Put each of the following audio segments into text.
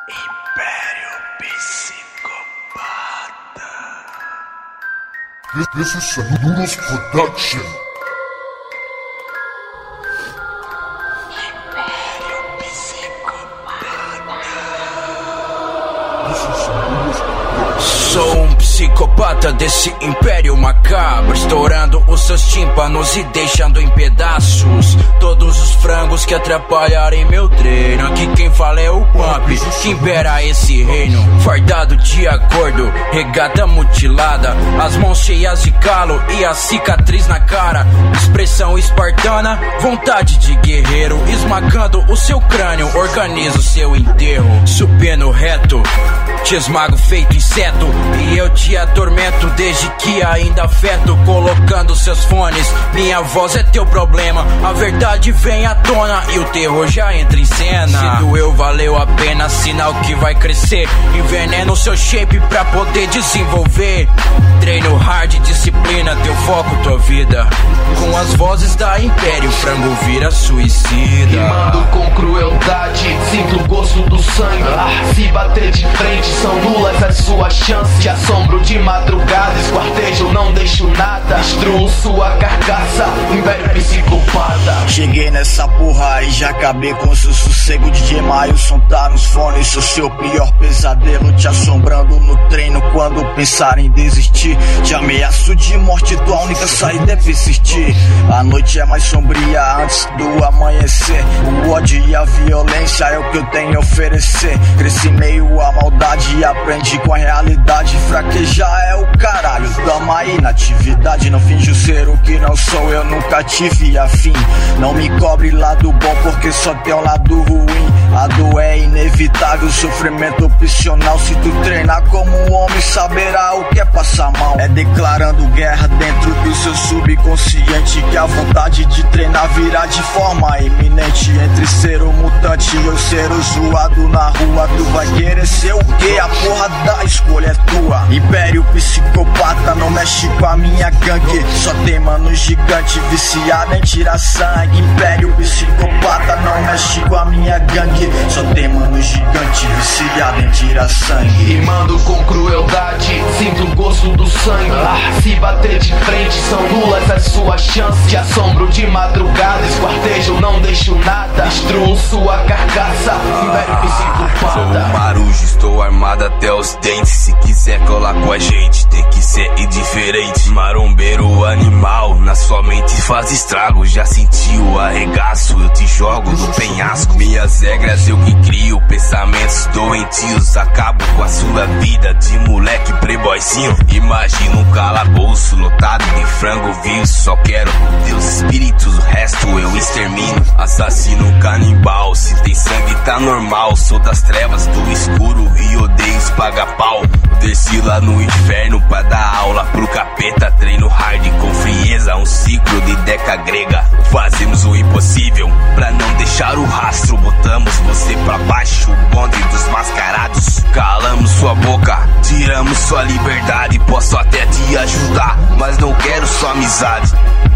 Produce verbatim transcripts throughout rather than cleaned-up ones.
Império Psicopata. This is Saludos Production. Império Psicopata. This is Saludos Production. Sou um psicopata desse império macabro, estourando os seus tímpanos e deixando em pedaços todos os frangos que atrapalharem meu treino. Aqui quem fala é o Pump, que impera esse reino. Fardado de acordo, regata mutilada, as mãos cheias de calo e a cicatriz na cara. Expressão espartana, vontade de guerreiro, esmagando o seu crânio, organizo seu enterro. Supino reto, te esmago feito inseto, e eu te atormento desde que ainda afeto. Colocando seus fones, minha voz é teu problema. A verdade vem à tona e o terror já entra em cena. Se doeu, valeu a pena, sinal que vai crescer. Enveneno seu shape pra poder desenvolver. Treino hard, disciplina, teu foco, tua vida. Com as vozes da Império, frango vira suicida. Rimando com crueldade, sinto o gosto do sangue. Se bater de frente, são nulas as suas chances. Te assombro de madrugada, esquartejo, não deixo nada. Destruo sua carcaça, Império Psicopata. Cheguei nessa porra e já acabei com seu sossego. D J Mailson tá nos fones, sou seu pior pesadelo. Te assombrando no treino quando pensar em desistir. Te ameaço de morte, tua única saída é persistir. A noite é mais sombria antes do amanhecer. O ódio e a violência é o que eu tenho a oferecer. Cresci meio a maldade e aprendi com a realidade. Fraquejar é o caralho, tamo aí na atividade. Não finjo ser o que não sou, eu nunca tive afim. Não me cobre lado bom porque só tem um lado ruim. A dor é inevitável, sofrimento opcional. Se tu treinar como um homem, saberá o que é passar mal. É declarando guerra dentro do seu subconsciente, que a vontade de treinar virá de forma iminente. Entre ser um mutante e eu ser o zoado na rua, tu vai querer ser o quê? A porra da escolha é tua. Império Psicopata não mexe com a minha gangue. Só tem mano gigante viciado em tirar sangue. Império Psicopata não mexe com a minha gangue. Só tem mano gigante viciado em tirar sangue. Rimando com crueldade, sinto o gosto do sangue. Se bater de frente, são nulas as suas chances. Te assombro de madrugada, esquartejo, não deixo nada. Destruo sua carcaça, Império Psicopata. Sou um marujo, estou armado até os dentes. Se quiser colar com a gente, tem que ser indiferente. Marombeiro animal, na sua mente faz estrago. Já senti o arregaço, eu te jogo no penhasco. Minhas regras eu que crio, pensamentos doentios. Acabo com a sua vida de moleque playboyzinho. Imagina um calabouço lotado de frango vivo. Só quero Deus espíritos, o resto eu extermino. Assassino canibal, se tem sangue tá normal. Sou das trevas, do escuro e odeio os paga-pau. Desci lá no inferno pra dar aula pro capeta. Treino hard com frieza, um ciclo de deca grega. Fazemos o impossível pra não deixar o rastro. Botamos você pra baixo, o bonde dos mascarados. Calamos sua boca, tiramos sua liberdade. Posso até te ajudar, mas não quero sua amizade.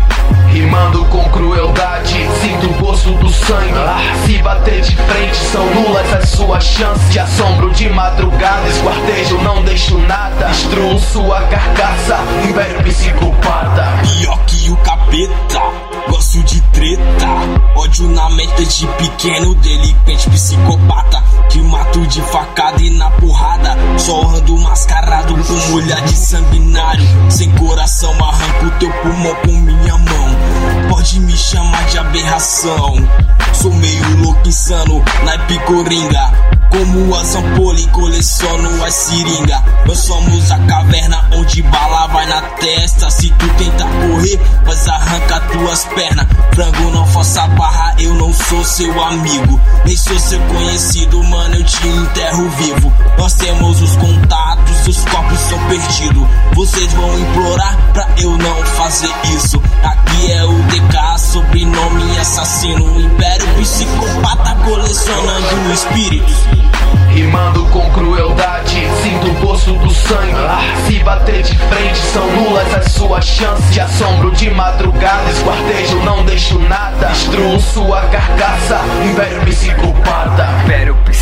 Rimando com crueldade, sinto o gosto do sangue. Se bater de frente, são nulas as suas chances. Te assombro de madrugada, esquartejo, não deixo nada. Destruo sua carcaça, Império Psicopata. Pior que o capeta, gosto de treta. Ódio na mente de pequeno delinquente psicopata, que mato de facada e na porrada. Só ando mascarado com olhar de sanguinário. Sem coração arranco teu pulmão com minha mão. Pode me chamar de aberração. Sou meio louco insano, naipe coringa. Como a Zampoli, coleciono as seringa. Nós somos a caverna onde bala vai na testa. Se tu tentar correr, mas arranca tuas pernas. Frango, não faça barra, eu não sou seu amigo. Nem sou seu conhecido, mano, eu te enterro vivo. Nós temos os contatos, os corpos são perdidos. Vocês vão implorar pra eu não fazer isso. Aqui é o D K, sobrenome assassino. Império Psicopata, colecionando espíritos. Rimando com crueldade, sinto o gosto do sangue. Se bater de frente, são nulas as suas chances. Te assombro de madrugada, esquartejo, não deixo nada. Destruo sua carcaça, Império Psicopata. Império Psicopata.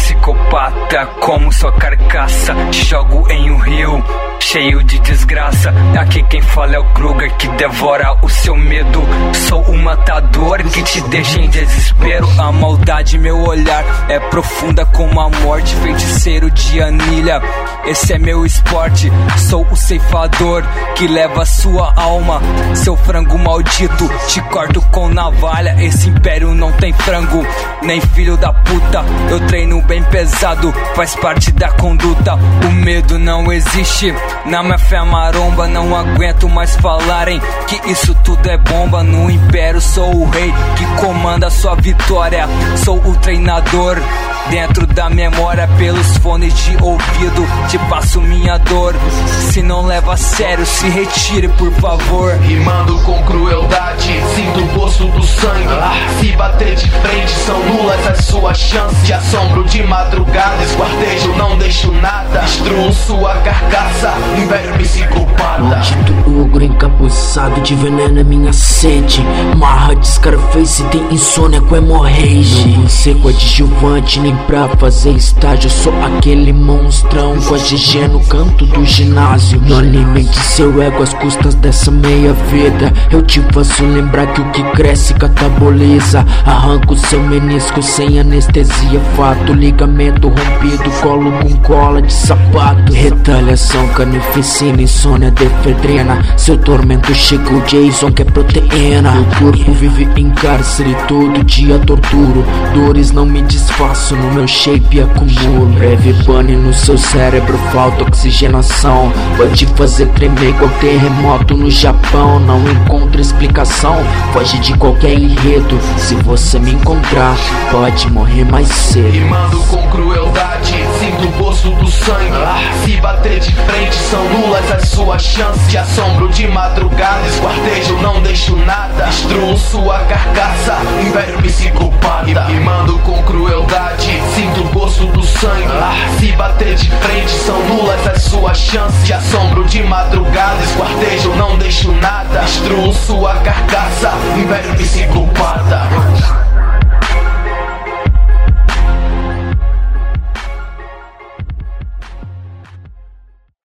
psicopata como sua carcaça. Te jogo em um rio cheio de desgraça. Aqui quem fala é o Kruger que devora o seu medo. Sou o matador que te deixa em desespero. A maldade, meu olhar é profunda como a morte. Feiticeiro de anilha, esse é meu esporte. Sou o ceifador que leva sua alma. Seu frango maldito, te corto com navalha. Esse império não tem frango, nem filho da puta. Eu treino bem pesado, faz parte da conduta. O medo não existe, na minha fé maromba. Não aguento mais falarem que isso tudo é bomba. No império sou o rei que comanda sua vitória. Sou o treinador dentro da memória. Pelos fones de ouvido te passo minha dor. Se não leva a sério, se retire por favor. Rimando com crueldade, sinto o gosto do sangue. Se bater de frente são nulas as suas chances. Te assombro de madrugada, esquartejo, não deixo nada. Destruo sua carcaça, império psicopata. Maldito ogro encapuçado de veneno é minha sede. Marra de Scarface, tem insônia com hemorragia. Não vou ser coadjuvante nem pra fazer estágio. Sou aquele monstrão com a G G no canto do ginásio. Não alimente seu ego às custas dessa meia vida. Eu te faço lembrar que o que cresce cataboliza. Arranco seu menisco sem anestesia, fato. Ligamento rompido, colo com cola de sapato. Retaliação, carnificina, insônia, defedrina. Seu tormento chega o Jason que é proteína. Meu corpo vive em cárcere, todo dia torturo. Dores não me desfaço, no meu shape acumulo. Breve pane no seu cérebro, falta oxigenação. Pode fazer tremer igual terremoto no Japão. Não encontro explicação, foge de qualquer enredo. Se você me encontrar, pode morrer mais cedo. Rimando com crueldade, sinto o gosto do sangue. Se bater de frente são nulas as suas chances. Te assombro de madrugada, esquartejo, não deixo nada. Destruo sua carcaça, império psicopata. Rimando com crueldade, sinto o gosto do sangue. Se bater de frente são nulas as suas chances. Te assombro de madrugada, esquartejo, não deixo nada. Destruo sua carcaça, império psicopata.